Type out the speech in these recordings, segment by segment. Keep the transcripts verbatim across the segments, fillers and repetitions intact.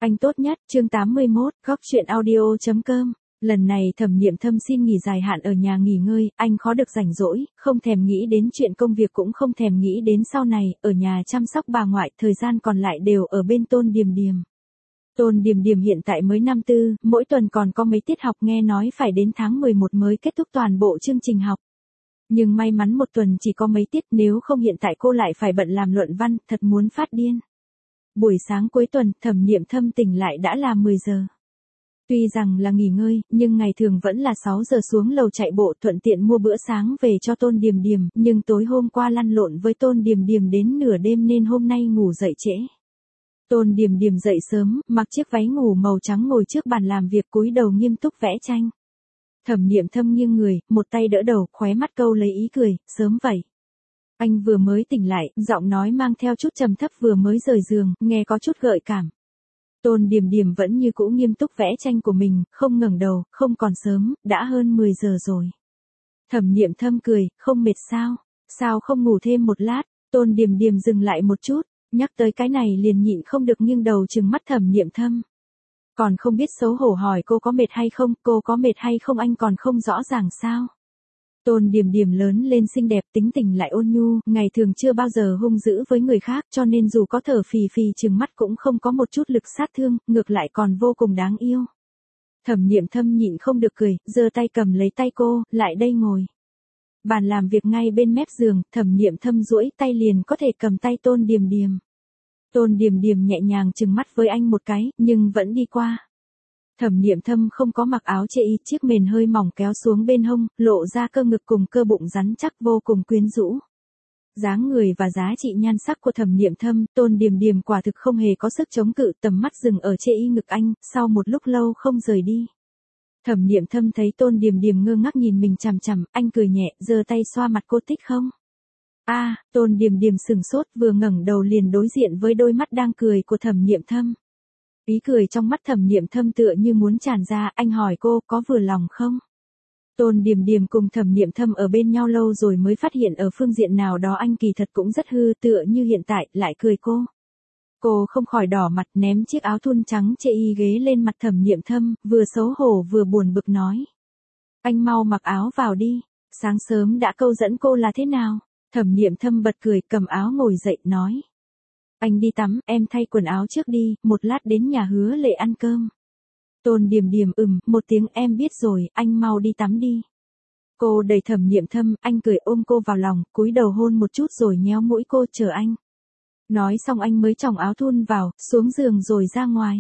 Anh tốt nhất, chương tám mươi mốt, góc chuyện audio chấm com. Lần này Thẩm Niệm Thâm xin nghỉ dài hạn ở nhà nghỉ ngơi, anh khó được rảnh rỗi, không thèm nghĩ đến chuyện công việc cũng không thèm nghĩ đến sau này, ở nhà chăm sóc bà ngoại, thời gian còn lại đều ở bên Tôn Điềm Điềm. Tôn Điềm Điềm hiện tại mới năm tư, mỗi tuần còn có mấy tiết học, nghe nói phải đến tháng mười một mới kết thúc toàn bộ chương trình học. Nhưng may mắn một tuần chỉ có mấy tiết, nếu không hiện tại cô lại phải bận làm luận văn, thật muốn phát điên. Buổi sáng cuối tuần, Thẩm Niệm Thâm tỉnh lại đã là mười giờ. Tuy rằng là nghỉ ngơi, nhưng ngày thường vẫn là sáu giờ xuống lầu chạy bộ thuận tiện mua bữa sáng về cho Tôn Điềm Điềm, nhưng tối hôm qua lăn lộn với Tôn Điềm Điềm đến nửa đêm nên hôm nay ngủ dậy trễ. Tôn Điềm Điềm dậy sớm, mặc chiếc váy ngủ màu trắng ngồi trước bàn làm việc cúi đầu nghiêm túc vẽ tranh. Thẩm Niệm Thâm nghiêng người, một tay đỡ đầu, khóe mắt câu lấy ý cười, sớm vậy. Anh vừa mới tỉnh lại, giọng nói mang theo chút trầm thấp, vừa mới rời giường, nghe có chút gợi cảm. Tôn Điềm Điềm vẫn như cũ nghiêm túc vẽ tranh của mình, không ngẩng đầu, không còn sớm, đã hơn mười giờ rồi. Thẩm Niệm Thâm cười, không mệt sao? Sao không ngủ thêm một lát? Tôn Điềm Điềm dừng lại một chút, nhắc tới cái này liền nhịn không được nghiêng đầu trừng mắt Thẩm Niệm Thâm. Còn không biết xấu hổ hỏi cô có mệt hay không, cô có mệt hay không anh còn không rõ ràng sao? Tôn Điềm Điềm lớn lên xinh đẹp, tính tình lại ôn nhu, ngày thường chưa bao giờ hung dữ với người khác, cho nên dù có thở phì phì trừng mắt cũng không có một chút lực sát thương, ngược lại còn vô cùng đáng yêu. Thẩm Niệm Thâm nhịn không được cười, giơ tay cầm lấy tay cô, lại đây ngồi. Bàn làm việc ngay bên mép giường, Thẩm Niệm Thâm duỗi tay liền có thể cầm tay Tôn Điềm Điềm. Tôn Điềm Điềm nhẹ nhàng trừng mắt với anh một cái, nhưng vẫn đi qua. Thẩm Niệm Thâm không có mặc áo chê y, chiếc mền hơi mỏng kéo xuống bên hông, lộ ra cơ ngực cùng cơ bụng rắn chắc vô cùng quyến rũ. Dáng người và giá trị nhan sắc của Thẩm Niệm Thâm, Tôn Điềm Điềm quả thực không hề có sức chống cự, tầm mắt dừng ở chê y ngực anh, sau một lúc lâu không rời đi. Thẩm Niệm Thâm thấy Tôn Điềm Điềm ngơ ngác nhìn mình chằm chằm, anh cười nhẹ, giơ tay xoa mặt cô, thích không? A, à, Tôn Điềm Điềm sừng sốt, vừa ngẩng đầu liền đối diện với đôi mắt đang cười của Thẩm Niệm Thâm. Ý cười trong mắt Thẩm Niệm Thâm tựa như muốn tràn ra, anh hỏi cô có vừa lòng không? Tôn Điềm Điềm cùng Thẩm Niệm Thâm ở bên nhau lâu rồi mới phát hiện ở phương diện nào đó anh kỳ thật cũng rất hư, tựa như hiện tại, lại cười cô. Cô không khỏi đỏ mặt, ném chiếc áo thun trắng chê y ghế lên mặt Thẩm Niệm Thâm, vừa xấu hổ vừa buồn bực nói. Anh mau mặc áo vào đi, sáng sớm đã câu dẫn cô là thế nào? Thẩm Niệm Thâm bật cười, cầm áo ngồi dậy, nói. Anh đi tắm, em thay quần áo trước đi, một lát đến nhà Hứa Lệ ăn cơm. Tôn Điềm Điềm ừm, một tiếng em biết rồi, anh mau đi tắm đi. Cô đẩy Thẩm Niệm Thâm, anh cười ôm cô vào lòng, cúi đầu hôn một chút rồi nhéo mũi cô, chờ anh. Nói xong anh mới chòng áo thun vào, xuống giường rồi ra ngoài.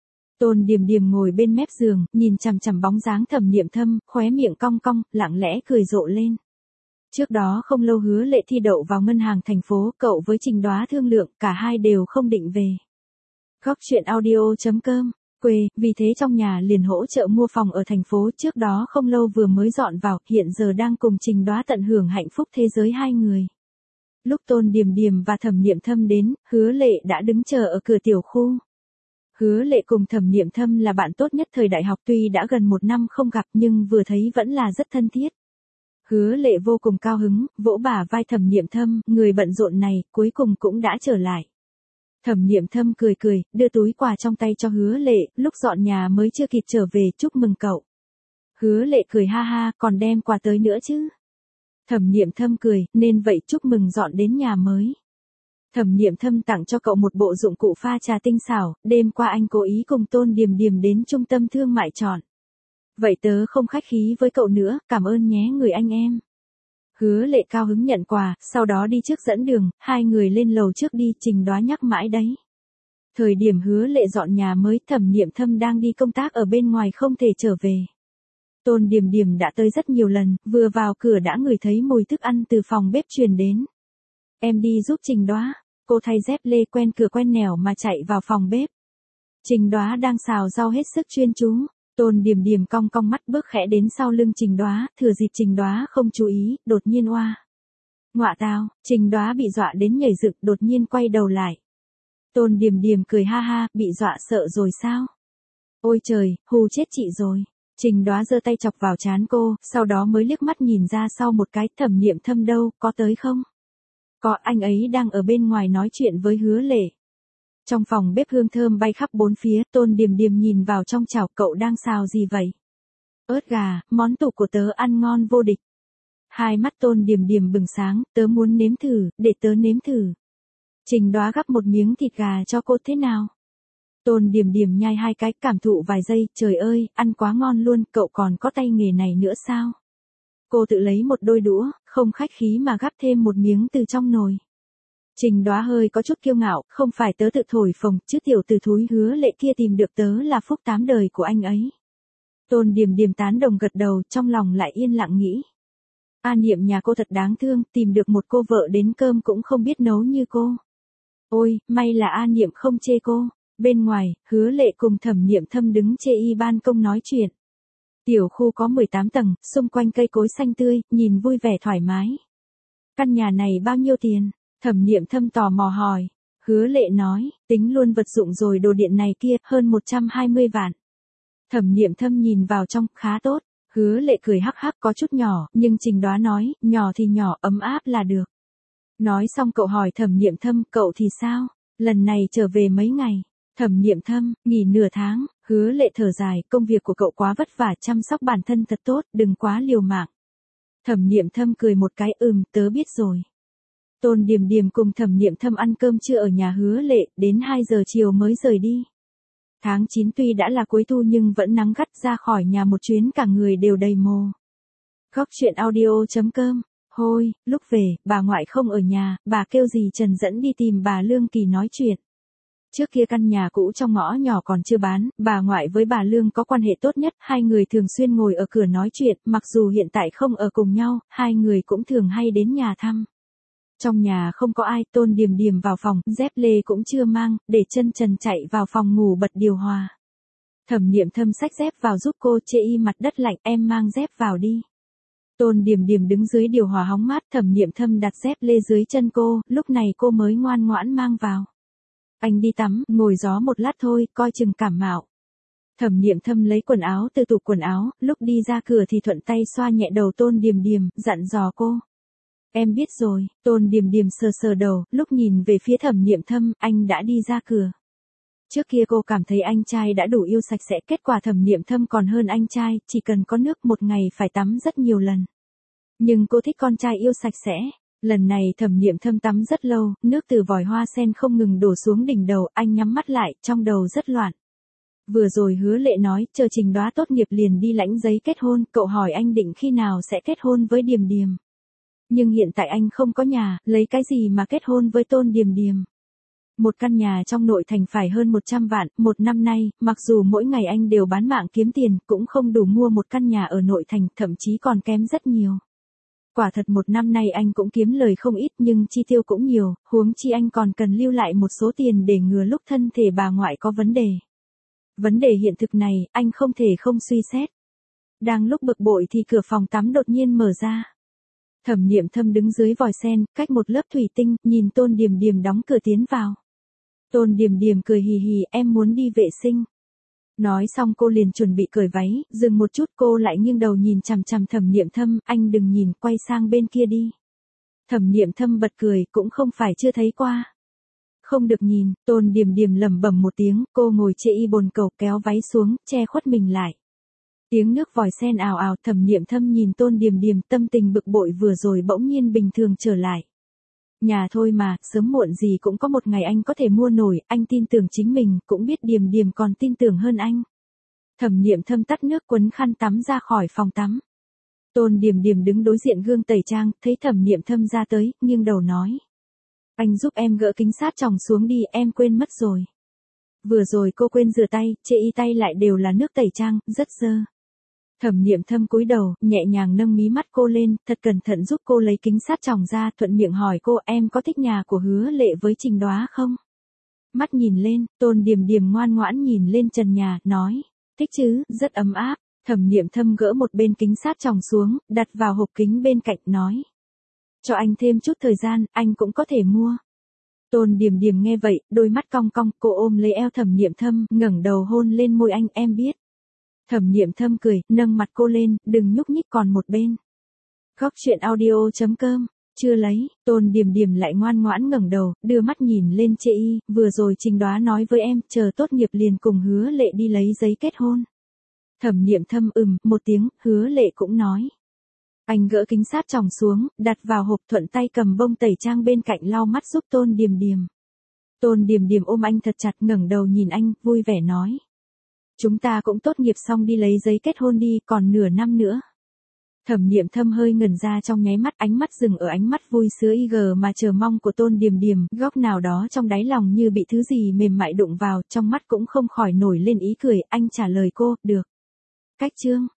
Tôn Điềm Điềm ngồi bên mép giường, nhìn chằm chằm bóng dáng Thẩm Niệm Thâm, khóe miệng cong cong, lặng lẽ cười rộ lên. Trước đó không lâu Hứa Lệ thi đậu vào ngân hàng thành phố, cậu với Trình Đoá thương lượng, cả hai đều không định về. Góc chuyện audio chấm com, quê, vì thế trong nhà liền hỗ trợ mua phòng ở thành phố, trước đó không lâu vừa mới dọn vào, hiện giờ đang cùng Trình Đoá tận hưởng hạnh phúc thế giới hai người. Lúc Tôn Điềm Điềm và Thẩm Niệm Thâm đến, Hứa Lệ đã đứng chờ ở cửa tiểu khu. Hứa Lệ cùng Thẩm Niệm Thâm là bạn tốt nhất thời đại học, tuy đã gần một năm không gặp nhưng vừa thấy vẫn là rất thân thiết. Hứa Lệ vô cùng cao hứng, vỗ bả vai Thẩm Niệm Thâm, người bận rộn này, cuối cùng cũng đã trở lại. Thẩm Niệm Thâm cười cười, đưa túi quà trong tay cho Hứa Lệ, lúc dọn nhà mới chưa kịp trở về, chúc mừng cậu. Hứa Lệ cười ha ha, còn đem quà tới nữa chứ. Thẩm Niệm Thâm cười, nên vậy chúc mừng dọn đến nhà mới. Thẩm Niệm Thâm tặng cho cậu một bộ dụng cụ pha trà tinh xảo, đêm qua anh cố ý cùng Tôn Điềm Điềm đến trung tâm thương mại chọn. Vậy tớ không khách khí với cậu nữa, cảm ơn nhé người anh em. Hứa Lệ cao hứng nhận quà, sau đó đi trước dẫn đường, hai người lên lầu trước đi, Trình Đoá nhắc mãi đấy. Thời điểm Hứa Lệ dọn nhà mới, Thẩm Niệm Thâm đang đi công tác ở bên ngoài không thể trở về. Tôn Điềm Điềm đã tới rất nhiều lần, vừa vào cửa đã ngửi thấy mùi thức ăn từ phòng bếp truyền đến. Em đi giúp Trình Đoá, cô thay dép lê quen cửa quen nẻo mà chạy vào phòng bếp. Trình Đoá đang xào rau hết sức chuyên chú. Tôn Điềm Điềm cong cong mắt bước khẽ đến sau lưng Trình Đoá, thừa dịp Trình Đoá không chú ý, đột nhiên oa. Ngọa tào, Trình Đoá bị dọa đến nhảy dựng, đột nhiên quay đầu lại. Tôn Điềm Điềm cười ha ha, bị dọa sợ rồi sao? Ôi trời, hù chết chị rồi. Trình Đoá giơ tay chọc vào trán cô, sau đó mới liếc mắt nhìn ra sau một cái, Thẩm Niệm Thâm đâu, có tới không? Có, anh ấy đang ở bên ngoài nói chuyện với Hứa Lệ. Trong phòng bếp hương thơm bay khắp bốn phía, Tôn Điềm Điềm nhìn vào trong chảo, cậu đang xào gì vậy? Ớt gà, món tủ của tớ ăn ngon vô địch. Hai mắt Tôn Điềm Điềm bừng sáng, tớ muốn nếm thử, để tớ nếm thử. Trình Đoá gắp một miếng thịt gà cho cô thế nào? Tôn Điềm Điềm nhai hai cái, cảm thụ vài giây, trời ơi, ăn quá ngon luôn, cậu còn có tay nghề này nữa sao? Cô tự lấy một đôi đũa, không khách khí mà gắp thêm một miếng từ trong nồi. Trình Đoá hơi có chút kiêu ngạo, không phải tớ tự thổi phồng, chứ tiểu tử thúi Hứa Lệ kia tìm được tớ là phúc tám đời của anh ấy. Tôn Điềm Điềm tán đồng gật đầu, trong lòng lại yên lặng nghĩ. A Niệm nhà cô thật đáng thương, tìm được một cô vợ đến cơm cũng không biết nấu như cô. Ôi, may là A Niệm không chê cô. Bên ngoài, Hứa Lệ cùng Thẩm Niệm Thâm đứng chê y ban công nói chuyện. Tiểu khu có mười tám tầng, xung quanh cây cối xanh tươi, nhìn vui vẻ thoải mái. Căn nhà này bao nhiêu tiền? Thẩm Niệm Thâm tò mò hỏi. Hứa Lệ nói, tính luôn vật dụng rồi đồ điện này kia, hơn một trăm hai mươi vạn. Thẩm Niệm Thâm nhìn vào trong, khá tốt. Hứa Lệ cười hắc hắc, có chút nhỏ, nhưng Trình Đoá nói, nhỏ thì nhỏ, ấm áp là được. Nói xong cậu hỏi Thẩm Niệm Thâm, cậu thì sao? Lần này trở về mấy ngày? Thẩm Niệm Thâm, nghỉ nửa tháng. Hứa Lệ thở dài, công việc của cậu quá vất vả, chăm sóc bản thân thật tốt, đừng quá liều mạng. Thẩm Niệm Thâm cười một cái, ừm, tớ biết rồi. Tôn Điềm Điềm cùng Thẩm Niệm Thâm ăn cơm trưa ở nhà Hứa Lệ, đến hai giờ chiều mới rời đi. Tháng chín tuy đã là cuối thu nhưng vẫn nắng gắt, ra khỏi nhà một chuyến cả người đều đầy mồ. Góc chuyện audio chấm com. Hôi, lúc về, bà ngoại không ở nhà, bà kêu dì Trần dẫn đi tìm bà Lương Kỳ nói chuyện. Trước kia căn nhà cũ trong ngõ nhỏ còn chưa bán, bà ngoại với bà Lương có quan hệ tốt nhất, hai người thường xuyên ngồi ở cửa nói chuyện, mặc dù hiện tại không ở cùng nhau, hai người cũng thường hay đến nhà thăm. Trong nhà không có ai, Tôn Điềm Điềm vào phòng, dép lê cũng chưa mang, để chân trần chạy vào phòng ngủ bật điều hòa. Thẩm Niệm Thâm xách dép vào giúp cô, chê y mặt đất lạnh, em mang dép vào đi. Tôn Điềm Điềm đứng dưới điều hòa hóng mát, Thẩm Niệm Thâm đặt dép lê dưới chân cô, lúc này cô mới ngoan ngoãn mang vào. Anh đi tắm, ngồi gió một lát thôi, coi chừng cảm mạo. Thẩm Niệm Thâm lấy quần áo từ tủ quần áo, lúc đi ra cửa thì thuận tay xoa nhẹ đầu Tôn Điềm Điềm, dặn dò cô. Em biết rồi. Tôn Điềm Điềm sờ sờ đầu, lúc nhìn về phía Thẩm Niệm Thâm, anh đã đi ra cửa. Trước kia cô cảm thấy anh trai đã đủ yêu sạch sẽ, kết quả Thẩm Niệm Thâm còn hơn anh trai, chỉ cần có nước một ngày phải tắm rất nhiều lần. Nhưng cô thích con trai yêu sạch sẽ. Lần này Thẩm Niệm Thâm tắm rất lâu, nước từ vòi hoa sen không ngừng đổ xuống đỉnh đầu, anh nhắm mắt lại, trong đầu rất loạn. Vừa rồi Hứa Lệ nói, chờ Trình Đoá tốt nghiệp liền đi lãnh giấy kết hôn, cậu hỏi anh định khi nào sẽ kết hôn với Điềm Điềm. Nhưng hiện tại anh không có nhà, lấy cái gì mà kết hôn với Tôn Điềm Điềm. Một căn nhà trong nội thành phải hơn một trăm vạn, một năm nay, mặc dù mỗi ngày anh đều bán mạng kiếm tiền, cũng không đủ mua một căn nhà ở nội thành, thậm chí còn kém rất nhiều. Quả thật một năm nay anh cũng kiếm lời không ít nhưng chi tiêu cũng nhiều, huống chi anh còn cần lưu lại một số tiền để ngừa lúc thân thể bà ngoại có vấn đề. Vấn đề hiện thực này, anh không thể không suy xét. Đang lúc bực bội thì cửa phòng tắm đột nhiên mở ra. Thẩm Niệm Thâm đứng dưới vòi sen, cách một lớp thủy tinh, nhìn Tôn Điềm Điềm đóng cửa tiến vào. Tôn Điềm Điềm cười hì hì, em muốn đi vệ sinh. Nói xong cô liền chuẩn bị cởi váy, dừng một chút cô lại nghiêng đầu nhìn chằm chằm Thẩm Niệm Thâm, anh đừng nhìn, quay sang bên kia đi. Thẩm Niệm Thâm bật cười, cũng không phải chưa thấy qua. Không được nhìn, Tôn Điềm Điềm lẩm bẩm một tiếng, cô ngồi chê y bồn cầu kéo váy xuống, che khuất mình lại. Tiếng nước vòi sen ào ào, Thẩm Niệm Thâm nhìn Tôn Điềm Điềm, tâm tình bực bội vừa rồi bỗng nhiên bình thường trở lại. Nhà thôi mà, sớm muộn gì cũng có một ngày anh có thể mua nổi, anh tin tưởng chính mình, cũng biết Điềm Điềm còn tin tưởng hơn anh. Thẩm Niệm Thâm tắt nước quấn khăn tắm ra khỏi phòng tắm. Tôn Điềm Điềm đứng đối diện gương tẩy trang, thấy Thẩm Niệm Thâm ra tới, nghiêng đầu nói. Anh giúp em gỡ kính sát tròng xuống đi, em quên mất rồi. Vừa rồi cô quên rửa tay, chê y tay lại đều là nước tẩy trang, rất dơ. Thẩm Niệm Thâm cúi đầu, nhẹ nhàng nâng mí mắt cô lên, thật cẩn thận giúp cô lấy kính sát tròng ra, thuận miệng hỏi cô, em có thích nhà của Hứa Lệ với Trình Đoá không? Mắt nhìn lên, Tôn Điềm Điềm ngoan ngoãn nhìn lên trần nhà, nói, thích chứ, rất ấm áp. Thẩm Niệm Thâm gỡ một bên kính sát tròng xuống, đặt vào hộp kính bên cạnh, nói, cho anh thêm chút thời gian, anh cũng có thể mua. Tôn Điềm Điềm nghe vậy, đôi mắt cong cong, cô ôm lấy eo Thẩm Niệm Thâm, ngẩng đầu hôn lên môi anh, em biết. Thẩm Niệm Thâm cười, nâng mặt cô lên, đừng nhúc nhích còn một bên. Góc chuyện audio chấm com Chưa lấy, Tôn Điềm Điềm lại ngoan ngoãn ngẩng đầu, đưa mắt nhìn lên Trệ Y, vừa rồi Trình Đoá nói với em, chờ tốt nghiệp liền cùng Hứa Lệ đi lấy giấy kết hôn. Thẩm Niệm Thâm ừm, một tiếng, Hứa Lệ cũng nói. Anh gỡ kính sát tròng xuống, đặt vào hộp, thuận tay cầm bông tẩy trang bên cạnh lau mắt giúp Tôn Điềm Điềm. Tôn Điềm Điềm ôm anh thật chặt, ngẩng đầu nhìn anh, vui vẻ nói. Chúng ta cũng tốt nghiệp xong đi lấy giấy kết hôn đi, còn nửa năm nữa. Thẩm Niệm Thâm hơi ngẩn ra trong nháy mắt, ánh mắt dừng ở ánh mắt vui sướng y gờ mà chờ mong của Tôn Điềm Điềm, góc nào đó trong đáy lòng như bị thứ gì mềm mại đụng vào, trong mắt cũng không khỏi nổi lên ý cười, anh trả lời cô, được. Cách chương